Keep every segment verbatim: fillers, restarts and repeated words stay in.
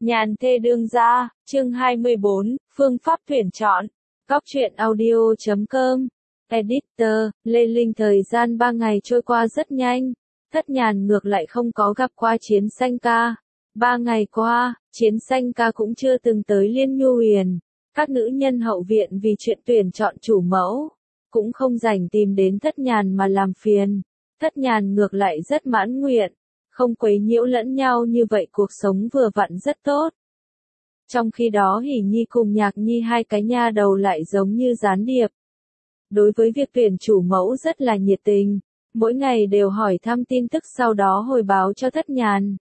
Nhàn thê đương gia, chương hai mươi bốn, phương pháp tuyển chọn. Góc truyện audio chấm com. Editor, Lê Linh. Thời gian ba ngày trôi qua rất nhanh. Thất Nhàn ngược lại không có gặp qua Chiến Xanh ca. Ba ngày qua, Chiến Xanh ca cũng chưa từng tới Liên Nhu Huyền. Các nữ nhân hậu viện vì chuyện tuyển chọn chủ mẫu, cũng không rảnh tìm đến Thất Nhàn mà làm phiền. Thất Nhàn ngược lại rất mãn nguyện. Không quấy nhiễu lẫn nhau như vậy cuộc sống vừa vặn rất tốt. Trong khi đó Hỷ Nhi cùng Nhạc Nhi hai cái nha đầu lại giống như gián điệp. Đối với việc tuyển chủ mẫu rất là nhiệt tình, mỗi ngày đều hỏi thăm tin tức sau đó hồi báo cho Thất Nhàn.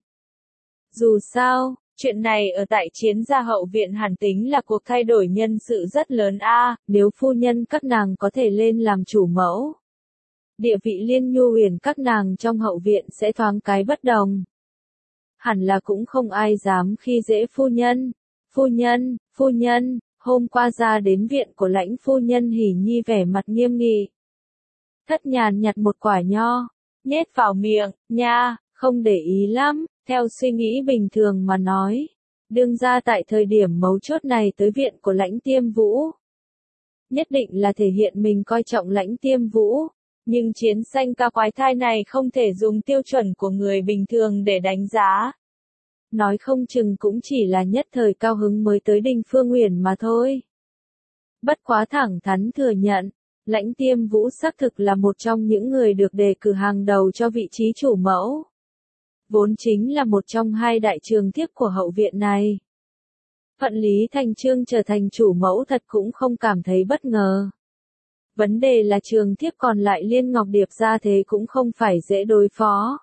Dù sao, chuyện này ở tại Chiến gia hậu viện hẳn tính là cuộc thay đổi nhân sự rất lớn a, nếu phu nhân các nàng có thể lên làm chủ mẫu, địa vị Liên Nhu Huyền các nàng trong hậu viện sẽ thoáng cái bất đồng. Hẳn là cũng không ai dám khi dễ phu nhân. Phu nhân, phu nhân, hôm qua ra đến viện của lãnh phu nhân. Hỷ Nhi vẻ mặt nghiêm nghị. Thất Nhàn nhặt một quả nho, nhét vào miệng, nha, không để ý lắm, theo suy nghĩ bình thường mà nói. Đương ra tại thời điểm mấu chốt này tới viện của lãnh Tiêm Vũ, nhất định là thể hiện mình coi trọng lãnh Tiêm Vũ. Nhưng Chiến Xanh ca quái thai này không thể dùng tiêu chuẩn của người bình thường để đánh giá. Nói không chừng cũng chỉ là nhất thời cao hứng mới tới Đình Phương Uyển mà thôi. Bất quá thẳng thắn thừa nhận, lãnh Tiêm Vũ xác thực là một trong những người được đề cử hàng đầu cho vị trí chủ mẫu. Vốn chính là một trong hai đại trường thiếp của hậu viện này. Thuận lý thành chương trở thành chủ mẫu thật cũng không cảm thấy bất ngờ. Vấn đề là trường thiếp còn lại Liên Ngọc Điệp ra thế cũng không phải dễ đối phó.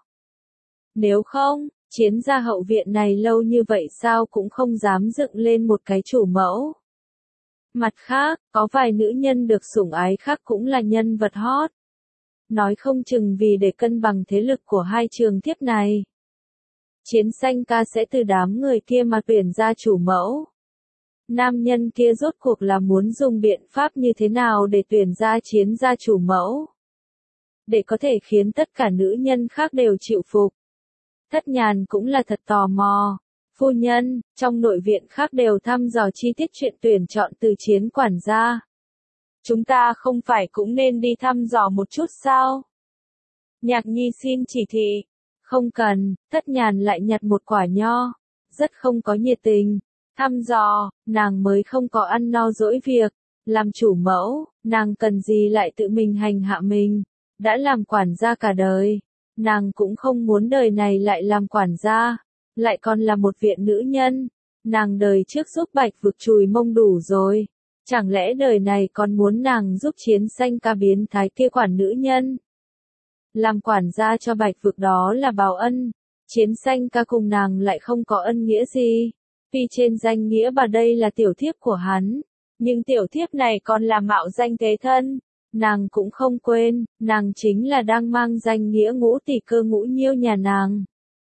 Nếu không, Chiến gia hậu viện này lâu như vậy sao cũng không dám dựng lên một cái chủ mẫu. Mặt khác, có vài nữ nhân được sủng ái khác cũng là nhân vật hot. Nói không chừng vì để cân bằng thế lực của hai trường thiếp này, Chiến Xanh ca sẽ từ đám người kia mà tuyển ra chủ mẫu. Nam nhân kia rốt cuộc là muốn dùng biện pháp như thế nào để tuyển ra Chiến gia chủ mẫu, để có thể khiến tất cả nữ nhân khác đều chịu phục. Thất Nhàn cũng là thật tò mò. Phu nhân, trong nội viện khác đều thăm dò chi tiết chuyện tuyển chọn từ Chiến quản gia. Chúng ta không phải cũng nên đi thăm dò một chút sao? Nhạc Nhi xin chỉ thị. Không cần. Thất Nhàn lại nhặt một quả nho, rất không có nhiệt tình. Thăm dò, nàng mới không có ăn no dỗi việc. Làm chủ mẫu, nàng cần gì lại tự mình hành hạ mình. Đã làm quản gia cả đời, nàng cũng không muốn đời này lại làm quản gia, lại còn là một viện nữ nhân. Nàng đời trước giúp Bạch Vực chùi mông đủ rồi, chẳng lẽ đời này còn muốn nàng giúp Chiến Xanh ca biến thái kia quản nữ nhân? Làm quản gia cho Bạch Vực đó là báo ân, Chiến Xanh ca cùng nàng lại không có ân nghĩa gì. Tuy trên danh nghĩa bà đây là tiểu thiếp của hắn, nhưng tiểu thiếp này còn là mạo danh thế thân. Nàng cũng không quên, nàng chính là đang mang danh nghĩa Ngũ tỷ Cơ Ngũ Nhiêu nhà nàng.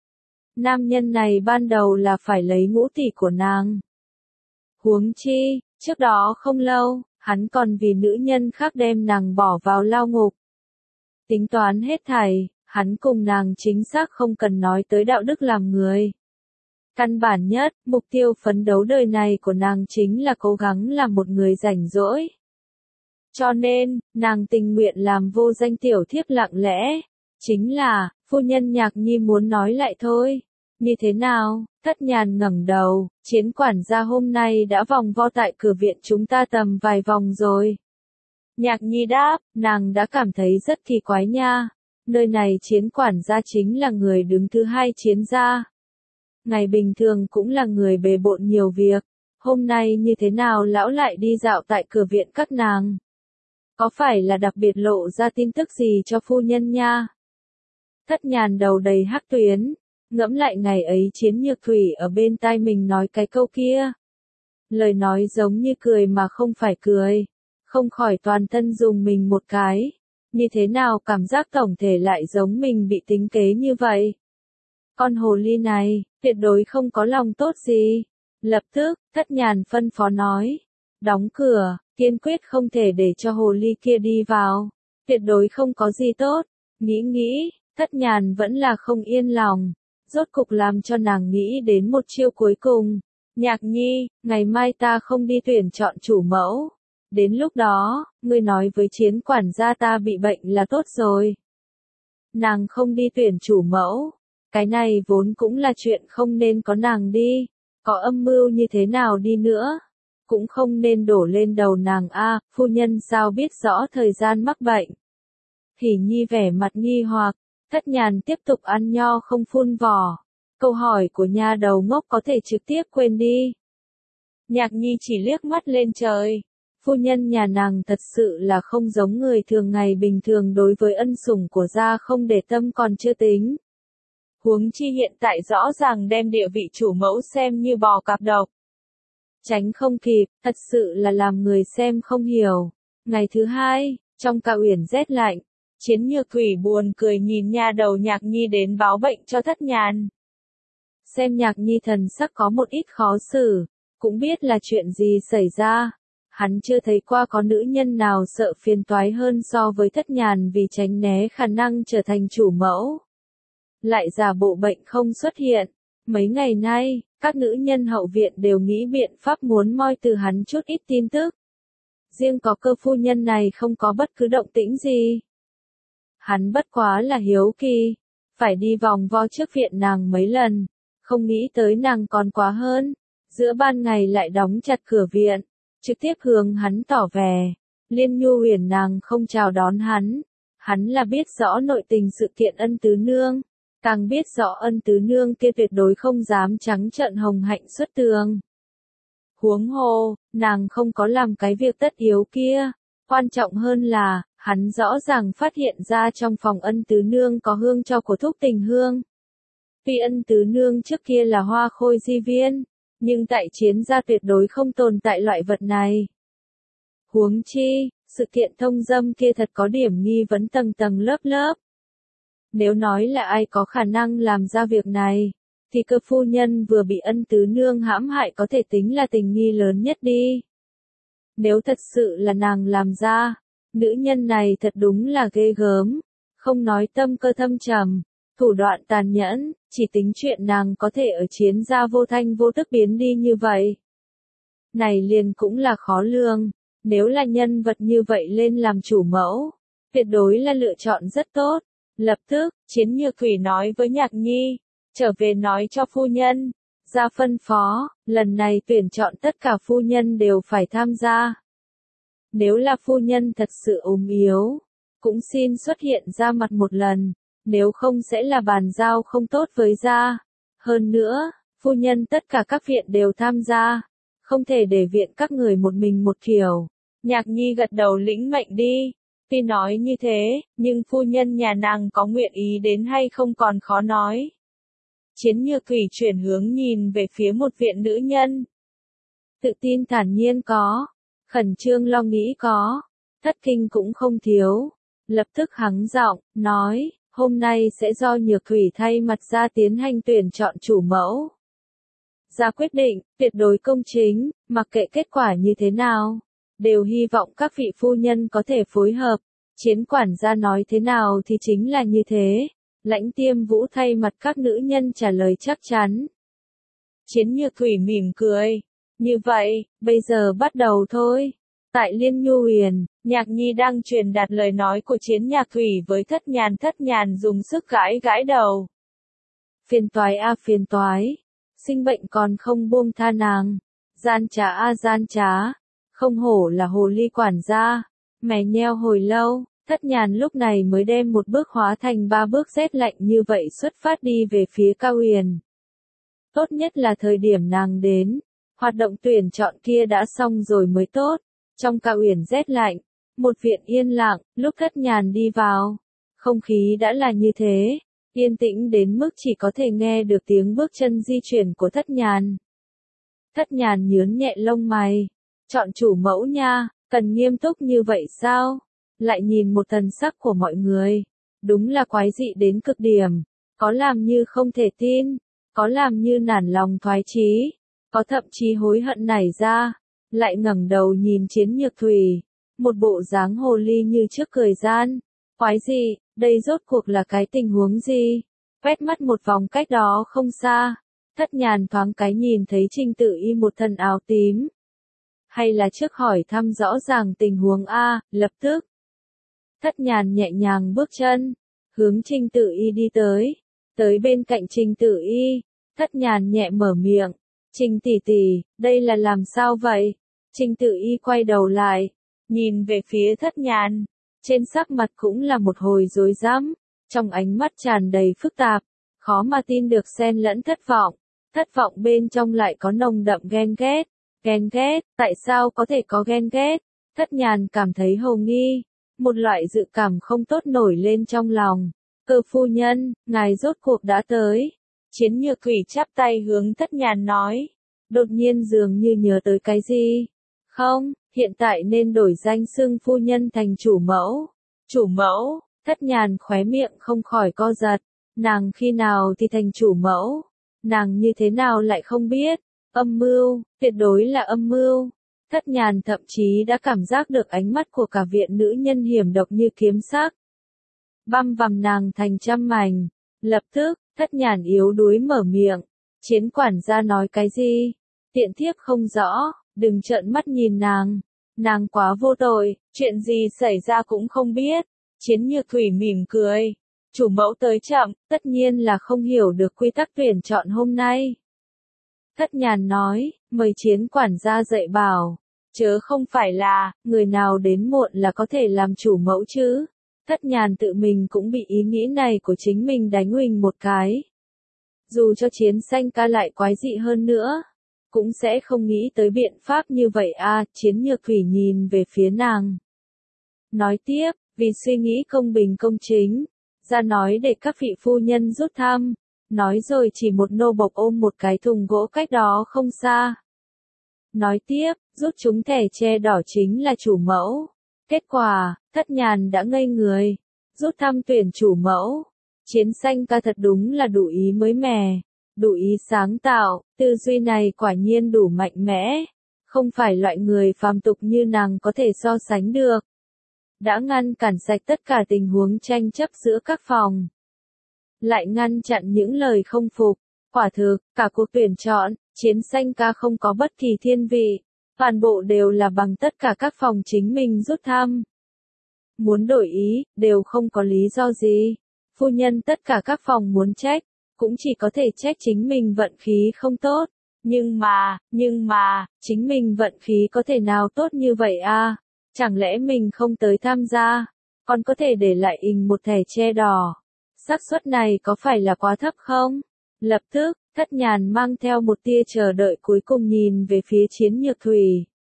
Nam nhân này ban đầu là phải lấy ngũ tỷ của nàng. Huống chi, trước đó không lâu, hắn còn vì nữ nhân khác đem nàng bỏ vào lao ngục. Tính toán hết thảy, hắn cùng nàng chính xác không cần nói tới đạo đức làm người. Căn bản nhất, mục tiêu phấn đấu đời này của nàng chính là cố gắng làm một người rảnh rỗi. Cho nên, nàng tình nguyện làm vô danh tiểu thiếp lặng lẽ. Chính là, phu nhân Nhạc Nhi muốn nói lại thôi. Như thế nào? Thất Nhàn ngẩng đầu, Chiến quản gia hôm nay đã vòng vo tại cửa viện chúng ta tầm vài vòng rồi. Nhạc Nhi đáp, nàng đã cảm thấy rất kỳ quái nha. Nơi này Chiến quản gia chính là người đứng thứ hai Chiến gia. Ngày bình thường cũng là người bề bộn nhiều việc. Hôm nay như thế nào lão lại đi dạo tại cửa viện các nàng? Có phải là đặc biệt lộ ra tin tức gì cho phu nhân nha? Thất Nhàn đầu đầy hắc tuyến, ngẫm lại ngày ấy Chiến Nhược Thủy ở bên tai mình nói cái câu kia. Lời nói giống như cười mà không phải cười, không khỏi toàn thân dùng mình một cái. Như thế nào cảm giác tổng thể lại giống mình bị tính kế như vậy? Con hồ ly này, tuyệt đối không có lòng tốt gì. Lập tức, Thất Nhàn phân phó nói, đóng cửa. Kiên quyết không thể để cho hồ ly kia đi vào. Tuyệt đối không có gì tốt. Nghĩ nghĩ, Thất Nhàn vẫn là không yên lòng. rốt cục làm cho nàng nghĩ đến một chiêu cuối cùng. Nhạc Nhi, ngày mai ta không đi tuyển chọn chủ mẫu. Đến lúc đó, ngươi nói với Chiến quản gia ta bị bệnh là tốt rồi. Nàng không đi tuyển chủ mẫu. Cái này vốn cũng là chuyện không nên có nàng đi. Có âm mưu như thế nào đi nữa, cũng không nên đổ lên đầu nàng a. Phu nhân sao biết rõ thời gian mắc bệnh. Hỉ Nhi vẻ mặt nghi hoặc, Thất Nhàn tiếp tục ăn nho không phun vỏ. Câu hỏi của nha đầu ngốc có thể trực tiếp quên đi. Nhạc Nhi chỉ liếc mắt lên trời. Phu nhân nhà nàng thật sự là không giống người thường ngày bình thường, đối với ân sủng của gia không để tâm còn chưa tính. Huống chi hiện tại rõ ràng đem địa vị chủ mẫu xem như bò cạp độc. Tránh không kịp, thật sự là làm người xem không hiểu. Ngày thứ hai, trong Cao Uyển rét lạnh, Chiến Nhược Thủy buồn cười nhìn nha đầu Nhạc Nhi đến báo bệnh cho Thất Nhàn. Xem Nhạc Nhi thần sắc có một ít khó xử, cũng biết là chuyện gì xảy ra. Hắn chưa thấy qua có nữ nhân nào sợ phiền toái hơn so với Thất Nhàn vì tránh né khả năng trở thành chủ mẫu. Lại giả bộ bệnh không xuất hiện. Mấy ngày nay, các nữ nhân hậu viện đều nghĩ biện pháp muốn moi từ hắn chút ít tin tức. Riêng có Cơ phu nhân này không có bất cứ động tĩnh gì. Hắn bất quá là hiếu kỳ, phải đi vòng vo trước viện nàng mấy lần, không nghĩ tới nàng còn quá hơn. Giữa ban ngày lại đóng chặt cửa viện, trực tiếp hướng hắn tỏ vẻ. Liên Nhu Huyền nàng không chào đón hắn. Hắn là biết rõ nội tình sự kiện Ân Tứ Nương. Càng biết rõ Ân Tứ Nương kia tuyệt đối không dám trắng trợn hồng hạnh xuất tường. Huống hồ, nàng không có làm cái việc tất yếu kia. Quan trọng hơn là, hắn rõ ràng phát hiện ra trong phòng Ân Tứ Nương có hương cho của Thúc Tình Hương. Tuy Ân Tứ Nương trước kia là hoa khôi di viên, nhưng tại Chiến gia tuyệt đối không tồn tại loại vật này. Huống chi, sự kiện thông dâm kia thật có điểm nghi vấn tầng tầng lớp lớp. Nếu nói là ai có khả năng làm ra việc này, thì Cơ phu nhân vừa bị Ân Tứ Nương hãm hại có thể tính là tình nghi lớn nhất đi. Nếu thật sự là nàng làm ra, nữ nhân này thật đúng là ghê gớm, không nói tâm cơ thâm trầm, thủ đoạn tàn nhẫn, chỉ tính chuyện nàng có thể ở Chiến gia vô thanh vô tức biến đi như vậy. Này liền cũng là khó lường, nếu là nhân vật như vậy lên làm chủ mẫu, tuyệt đối là lựa chọn rất tốt. Lập tức, Chiến Nhược Thủy nói với Nhạc Nhi, trở về nói cho phu nhân, ra phân phó, lần này tuyển chọn tất cả phu nhân đều phải tham gia. Nếu là phu nhân thật sự ốm yếu, cũng xin xuất hiện ra mặt một lần, nếu không sẽ là bàn giao không tốt với gia. Hơn nữa, phu nhân tất cả các viện đều tham gia, không thể để viện các người một mình một kiểu. Nhạc Nhi gật đầu lĩnh mệnh đi. Tuy nói như thế, nhưng phu nhân nhà nàng có nguyện ý đến hay không còn khó nói. Chiến Nhược Thủy chuyển hướng nhìn về phía một viện nữ nhân. Tự tin thản nhiên có, khẩn trương lo nghĩ có, thất kinh cũng không thiếu. Lập tức hắng giọng, nói, hôm nay sẽ do Nhược Thủy thay mặt ra tiến hành tuyển chọn chủ mẫu. Ra quyết định, tuyệt đối công chính, mặc kệ kết quả như thế nào. Đều hy vọng các vị phu nhân có thể phối hợp. Chiến quản gia nói thế nào thì chính là như thế. Lãnh Tiêm Vũ thay mặt các nữ nhân trả lời chắc chắn. Chiến Nhược Thủy mỉm cười. Như vậy, bây giờ bắt đầu thôi. Tại Liên Nhu Huyền, Nhạc Nhi đang truyền đạt lời nói của Chiến Nhạc Thủy với Thất Nhàn. Thất Nhàn dùng sức gãi gãi đầu. Phiền toái a phiền toái. Sinh bệnh còn không buông tha nàng. Gian trá a gian trá. Không hổ là hồ ly quản gia. Mè nheo hồi lâu, Thất Nhàn lúc này mới đem một bước hóa thành ba bước rét lạnh như vậy xuất phát đi về phía Cao Uyển. Tốt nhất là thời điểm nàng đến, hoạt động tuyển chọn kia đã xong rồi mới tốt. Trong Cao Uyển rét lạnh, một viện yên lặng, lúc Thất Nhàn đi vào, không khí đã là như thế, yên tĩnh đến mức chỉ có thể nghe được tiếng bước chân di chuyển của Thất Nhàn. Thất Nhàn nhướng nhẹ lông mày, chọn chủ mẫu nha, cần nghiêm túc như vậy sao? Lại nhìn một thần sắc của mọi người, đúng là quái dị đến cực điểm, có làm như không thể tin, có làm như nản lòng thoái chí, có thậm chí hối hận nảy ra, lại ngẩng đầu nhìn Chiến Nhược Thủy, một bộ dáng hồ ly như trước cười gian. Quái gì, đây rốt cuộc là cái tình huống gì? quét mắt một vòng cách đó không xa. Thất nhàn thoáng cái nhìn thấy Trình Tự Y một thân áo tím. Hay là trước hỏi thăm rõ ràng tình huống A, lập tức. Thất nhàn nhẹ nhàng bước chân, hướng Trình Tự Y đi tới. Tới bên cạnh Trình Tự Y, thất nhàn nhẹ mở miệng. Trình tỷ tỷ, đây là làm sao vậy? Trình Tự Y quay đầu lại, nhìn về phía thất nhàn. Trên sắc mặt cũng là một hồi rối rắm, trong ánh mắt tràn đầy phức tạp, khó mà tin được xen lẫn thất vọng. Thất vọng bên trong lại có nồng đậm ghen ghét. Ghen ghét, tại sao có thể có ghen ghét? Thất nhàn cảm thấy hồ nghi, một loại dự cảm không tốt nổi lên trong lòng. Cơ phu nhân, ngài rốt cuộc đã tới. Chiến Nhược Thủy chắp tay hướng thất nhàn nói. Đột nhiên dường như nhớ tới cái gì. Không, hiện tại nên đổi danh xưng phu nhân thành chủ mẫu. Chủ mẫu, thất nhàn khóe miệng không khỏi co giật. Nàng khi nào thì thành chủ mẫu? Nàng như thế nào lại không biết? Âm mưu, tuyệt đối là âm mưu. Thất nhàn thậm chí đã cảm giác được ánh mắt của cả viện nữ nhân hiểm độc như kiếm sắc. Băm vằm nàng thành trăm mảnh. Lập tức, thất nhàn yếu đuối mở miệng. Chiến quản gia nói cái gì? Tiện thiếp không rõ, đừng trợn mắt nhìn nàng. Nàng quá vô tội, chuyện gì xảy ra cũng không biết. Chiến Nhược Thủy mỉm cười. Chủ mẫu tới chậm, tất nhiên là không hiểu được quy tắc tuyển chọn hôm nay. Thất nhàn nói, mời Chiến quản gia dạy bảo. Chớ không phải là, người nào đến muộn là có thể làm chủ mẫu chứ. Thất nhàn tự mình cũng bị ý nghĩ này của chính mình đánh huỳnh một cái. Dù cho Chiến Xanh ca lại quái dị hơn nữa, cũng sẽ không nghĩ tới biện pháp như vậy à. Chiến Nhược Thủy nhìn về phía nàng. Nói tiếp, vì suy nghĩ công bình công chính, ra nói để các vị phu nhân rút thăm. Nói rồi chỉ một nô bộc ôm một cái thùng gỗ cách đó không xa. Nói tiếp, rút chúng thẻ che đỏ chính là chủ mẫu. Kết quả, thất nhàn đã ngây người. Rút thăm tuyển chủ mẫu. Chiến Xanh ca thật đúng là đủ ý mới mẻ, đủ ý sáng tạo, tư duy này quả nhiên đủ mạnh mẽ. Không phải loại người phàm tục như nàng có thể so sánh được. Đã ngăn cản sạch tất cả tình huống tranh chấp giữa các phòng. Lại ngăn chặn những lời không phục. Quả thực, cả cuộc tuyển chọn, Chiến Xanh ca không có bất kỳ thiên vị. Toàn bộ đều là bằng tất cả các phòng chính mình rút thăm. Muốn đổi ý, đều không có lý do gì. Phu nhân tất cả các phòng muốn trách, cũng chỉ có thể trách chính mình vận khí không tốt. Nhưng mà, nhưng mà, chính mình vận khí có thể nào tốt như vậy à? Chẳng lẽ mình không tới tham gia, còn có thể để lại in một thẻ che đỏ? Xác suất này có phải là quá thấp không? Lập tức, thất nhàn mang theo một tia chờ đợi cuối cùng nhìn về phía Chiến Nhược Thủy.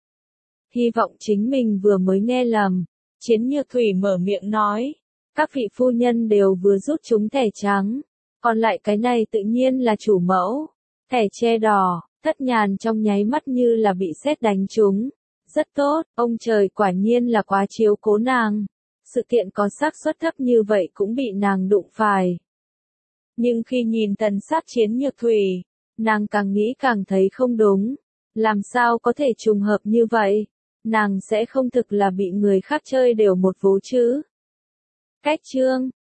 Hy vọng chính mình vừa mới nghe lầm. Chiến Nhược Thủy mở miệng nói. Các vị phu nhân đều vừa rút chúng thẻ trắng. Còn lại cái này tự nhiên là chủ mẫu. Thẻ che đỏ, thất nhàn trong nháy mắt như là bị sét đánh trúng. Rất tốt, ông trời quả nhiên là quá chiếu cố nàng. Sự kiện có xác suất thấp như vậy cũng bị nàng đụng phải. Nhưng khi nhìn thần sắc Chiến Nhược Thủy, nàng càng nghĩ càng thấy không đúng. Làm sao có thể trùng hợp như vậy? Nàng sẽ không thực là bị người khác chơi đều một vố chứ? Cách chương